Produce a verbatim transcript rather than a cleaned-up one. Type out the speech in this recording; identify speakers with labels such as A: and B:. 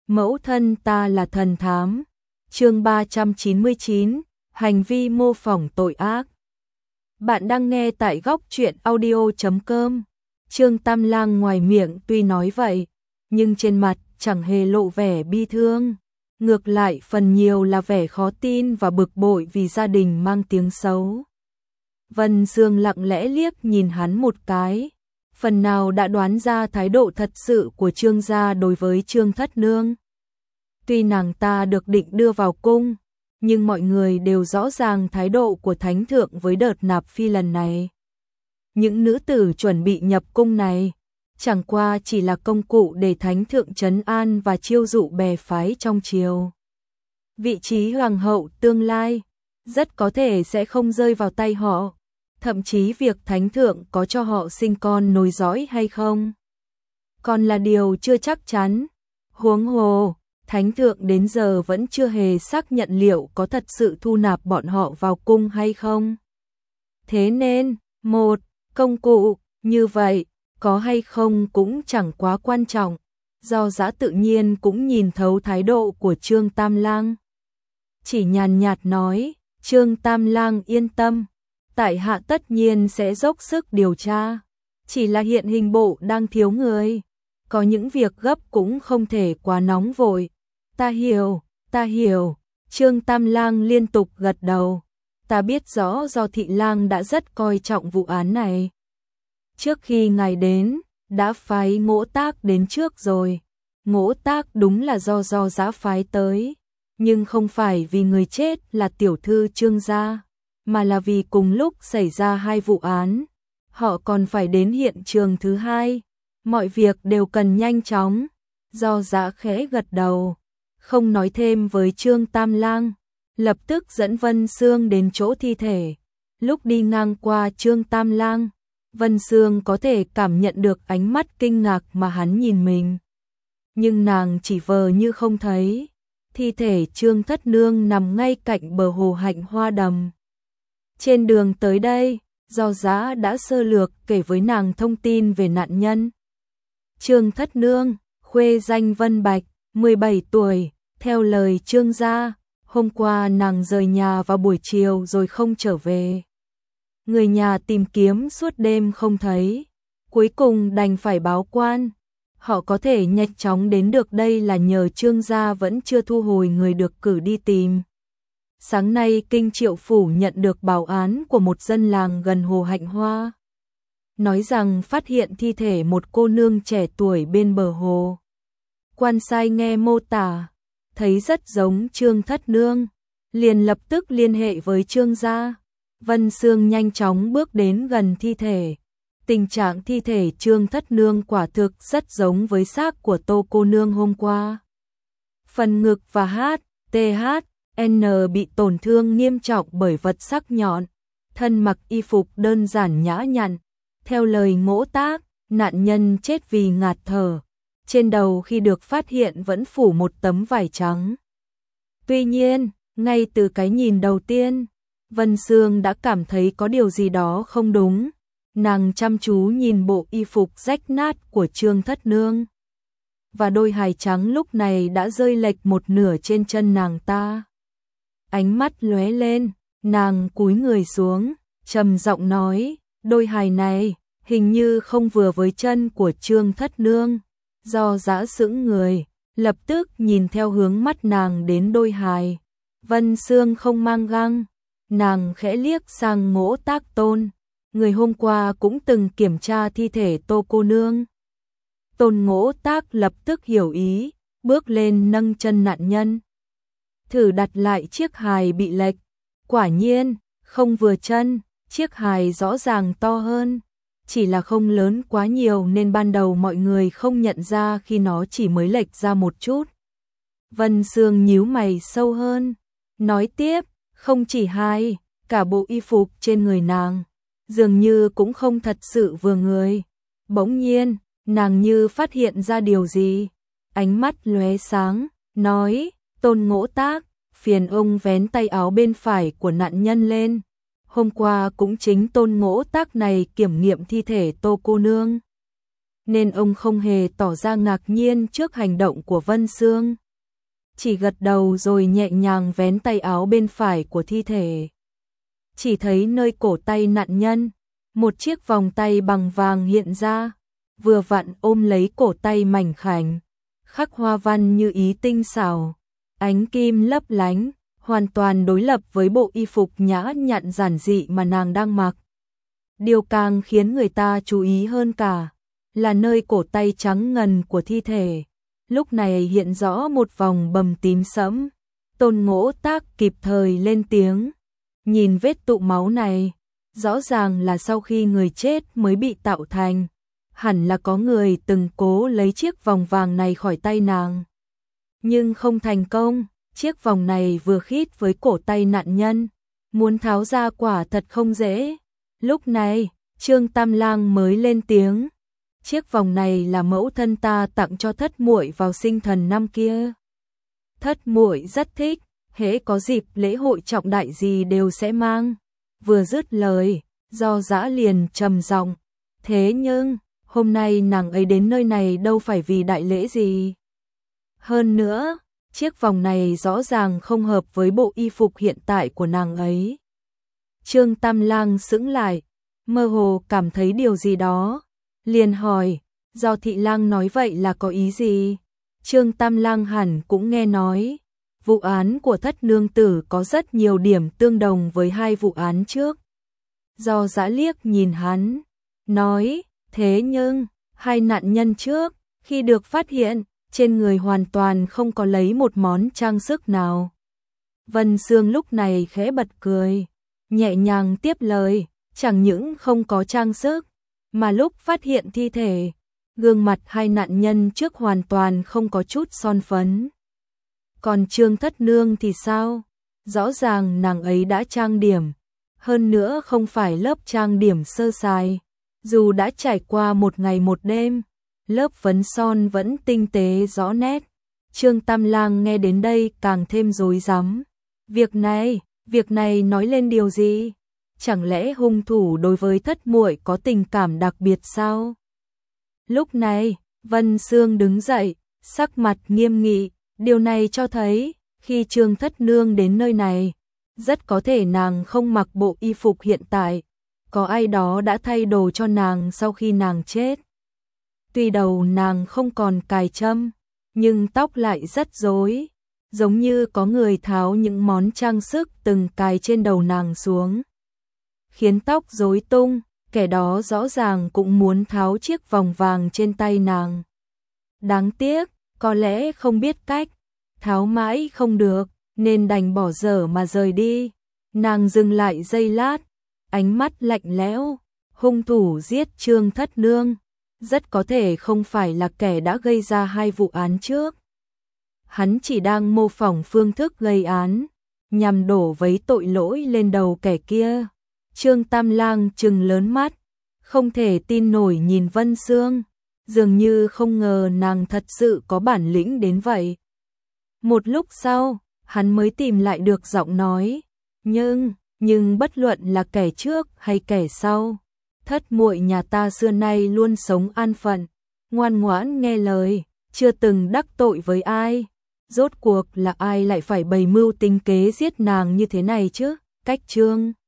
A: Mẫu thân ta là thần thám. Chương ba trăm chín mươi chín, hành vi mô phỏng tội ác. Bạn đang nghe tại góc truyện audio chấm com. Trương Tam Lang ngoài miệng tuy nói vậy, nhưng trên mặt chẳng hề lộ vẻ bi thương, ngược lại phần nhiều là vẻ khó tin và bực bội vì gia đình mang tiếng xấu. Vân Dương lặng lẽ liếc nhìn hắn một cái, phần nào đã đoán ra thái độ thật sự của Trương gia đối với Trương Thất Nương. Tuy nàng ta được định đưa vào cung, nhưng mọi người đều rõ ràng thái độ của Thánh Thượng với đợt nạp phi lần này. Những nữ tử chuẩn bị nhập cung này, chẳng qua chỉ là công cụ để Thánh Thượng trấn an và chiêu dụ bè phái trong triều. Vị trí hoàng hậu tương lai, rất có thể sẽ không rơi vào tay họ, thậm chí việc Thánh Thượng có cho họ sinh con nối dõi hay không, còn là điều chưa chắc chắn. Huống hồ, Thánh Thượng đến giờ vẫn chưa hề xác nhận liệu có thật sự thu nạp bọn họ vào cung hay không. Thế nên, một công cụ như vậy, có hay không cũng chẳng quá quan trọng. Do Dã tự nhiên cũng nhìn thấu thái độ của Trương Tam Lang, chỉ nhàn nhạt nói, Trương Tam Lang yên tâm, tại hạ tất nhiên sẽ dốc sức điều tra, chỉ là hiện hình bộ đang thiếu người, có những việc gấp cũng không thể quá nóng vội. Ta hiểu, ta hiểu. Trương Tam Lang liên tục gật đầu. Ta biết rõ do Thị Lang đã rất coi trọng vụ án này. Trước khi ngài đến, đã phái Ngỗ Tác đến trước rồi. Ngỗ Tác đúng là do do Dã phái tới, nhưng không phải vì người chết là tiểu thư Trương gia, mà là vì cùng lúc xảy ra hai vụ án, họ còn phải đến hiện trường thứ hai. Mọi việc đều cần nhanh chóng. Do Dã khẽ gật đầu, không nói thêm với Trương Tam Lang, lập tức dẫn Vân Sương đến chỗ thi thể. Lúc đi ngang qua Trương Tam Lang, Vân Sương có thể cảm nhận được ánh mắt kinh ngạc mà hắn nhìn mình, nhưng nàng chỉ vờ như không thấy. Thi thể Trương Thất Nương nằm ngay cạnh bờ hồ hạnh hoa đầm. Trên đường tới đây, Do Dã đã sơ lược kể với nàng thông tin về nạn nhân. Trương Thất Nương, khuê danh Vân Bạch, mười bảy tuổi, theo lời Trương gia, hôm qua nàng rời nhà vào buổi chiều rồi không trở về. Người nhà tìm kiếm suốt đêm không thấy, cuối cùng đành phải báo quan. Họ có thể nhanh chóng đến được đây là nhờ Trương gia vẫn chưa thu hồi người được cử đi tìm. Sáng nay Kinh Triệu Phủ nhận được báo án của một dân làng gần hồ hạnh hoa, nói rằng phát hiện thi thể một cô nương trẻ tuổi bên bờ hồ. Quan sai nghe mô tả, thấy rất giống Trương Thất Nương, liền lập tức liên hệ với Trương gia. Vân Sương nhanh chóng bước đến gần thi thể. Tình trạng thi thể Trương Thất Nương quả thực rất giống với xác của Tô cô nương hôm qua. Phần ngực và hát, tê hát, en bị tổn thương nghiêm trọng bởi vật sắc nhọn, thân mặc y phục đơn giản nhã nhặn. Theo lời Ngỗ Tác, nạn nhân chết vì ngạt thở, trên đầu khi được phát hiện vẫn phủ một tấm vải trắng. Tuy nhiên, ngay từ cái nhìn đầu tiên, Vân Sương đã cảm thấy có điều gì đó không đúng. Nàng chăm chú nhìn bộ y phục rách nát của Trương Thất Nương, và đôi hài trắng lúc này đã rơi lệch một nửa trên chân nàng ta. Ánh mắt lóe lên, nàng cúi người xuống, trầm giọng nói, đôi hài này hình như không vừa với chân của Trương Thất Nương. Do Dã sững người, lập tức nhìn theo hướng mắt nàng đến đôi hài. Vân Sương không mang găng, nàng khẽ liếc sang Ngỗ Tác Tôn, người hôm qua cũng từng kiểm tra thi thể Tô cô nương. Tôn Ngỗ Tác lập tức hiểu ý, bước lên nâng chân nạn nhân, thử đặt lại chiếc hài bị lệch. Quả nhiên, không vừa chân, chiếc hài rõ ràng to hơn, chỉ là không lớn quá nhiều nên ban đầu mọi người không nhận ra khi nó chỉ mới lệch ra một chút. Vân Sương nhíu mày sâu hơn, nói tiếp, không chỉ hài, cả bộ y phục trên người nàng dường như cũng không thật sự vừa người. Bỗng nhiên, nàng như phát hiện ra điều gì, ánh mắt lóe sáng, nói, Tôn Ngỗ Tác, phiền ông vén tay áo bên phải của nạn nhân lên. Hôm qua cũng chính Tôn Ngỗ Tác này kiểm nghiệm thi thể Tô cô nương. nên ông không hề tỏ ra ngạc nhiên trước hành động của Vân Sương. Chỉ gật đầu rồi nhẹ nhàng vén tay áo bên phải của thi thể. Chỉ thấy nơi cổ tay nạn nhân, một chiếc vòng tay bằng vàng hiện ra, vừa vặn ôm lấy cổ tay mảnh khảnh, khắc hoa văn như ý tinh xảo, ánh kim lấp lánh, hoàn toàn đối lập với bộ y phục nhã nhặn giản dị mà nàng đang mặc. Điều càng khiến người ta chú ý hơn cả là nơi cổ tay trắng ngần của thi thể, lúc này hiện rõ một vòng bầm tím sẫm. Tôn Ngỗ Tác kịp thời lên tiếng, nhìn vết tụ máu này, rõ ràng là sau khi người chết mới bị tạo thành, hẳn là có người từng cố lấy chiếc vòng vàng này khỏi tay nàng. Nhưng không thành công, chiếc vòng này vừa khít với cổ tay nạn nhân, muốn tháo ra quả thật không dễ. Lúc này, Trương Tam Lang mới lên tiếng, chiếc vòng này là mẫu thân ta tặng cho thất muội vào sinh thần năm kia. Thất muội rất thích, hễ có dịp lễ hội trọng đại gì đều sẽ mang. Vừa dứt lời, Do Dã liền trầm giọng, thế nhưng, hôm nay nàng ấy đến nơi này đâu phải vì đại lễ gì. Hơn nữa, chiếc vòng này rõ ràng không hợp với bộ y phục hiện tại của nàng ấy. Trương Tam Lang sững lại, mơ hồ cảm thấy điều gì đó, liền hỏi, Do thị lang nói vậy là có ý gì? Trương Tam Lang hẳn cũng nghe nói, vụ án của thất nương tử có rất nhiều điểm tương đồng với hai vụ án trước. Do Dã liếc nhìn hắn, nói, thế nhưng, hai nạn nhân trước, khi được phát hiện, trên người hoàn toàn không có lấy một món trang sức nào. Vân Sương lúc này khẽ bật cười, nhẹ nhàng tiếp lời, chẳng những không có trang sức, mà lúc phát hiện thi thể, gương mặt hai nạn nhân trước hoàn toàn không có chút son phấn. Còn Trương Thất Nương thì sao? Rõ ràng nàng ấy đã trang điểm, hơn nữa không phải lớp trang điểm sơ sài, dù đã trải qua một ngày một đêm, lớp phấn son vẫn tinh tế rõ nét. Trương Tam Lang nghe đến đây càng thêm rối rắm. Việc này, việc này nói lên điều gì? Chẳng lẽ hung thủ đối với thất muội có tình cảm đặc biệt sao? Lúc này, Vân Sương đứng dậy, sắc mặt nghiêm nghị, điều này cho thấy, khi Trương Thất Nương đến nơi này, rất có thể nàng không mặc bộ y phục hiện tại, có ai đó đã thay đồ cho nàng sau khi nàng chết. Tuy đầu nàng không còn cài trâm, nhưng tóc lại rất rối, giống như có người tháo những món trang sức từng cài trên đầu nàng xuống, khiến tóc rối tung, kẻ đó rõ ràng cũng muốn tháo chiếc vòng vàng trên tay nàng. Đáng tiếc, có lẽ không biết cách, tháo mãi không được, nên đành bỏ dở mà rời đi. Nàng dừng lại giây lát, ánh mắt lạnh lẽo, hung thủ giết Trương Thất Nương, rất có thể không phải là kẻ đã gây ra hai vụ án trước. Hắn chỉ đang mô phỏng phương thức gây án, nhằm đổ vấy tội lỗi lên đầu kẻ kia. Trương Tam Lang trừng lớn mắt, không thể tin nổi nhìn Vân Sương, dường như không ngờ nàng thật sự có bản lĩnh đến vậy. Một lúc sau, hắn mới tìm lại được giọng nói, nhưng, nhưng bất luận là kẻ trước hay kẻ sau, thất muội nhà ta xưa nay luôn sống an phận, ngoan ngoãn nghe lời, chưa từng đắc tội với ai. Rốt cuộc là ai lại phải bày mưu tính kế giết nàng như thế này chứ? Cách Trương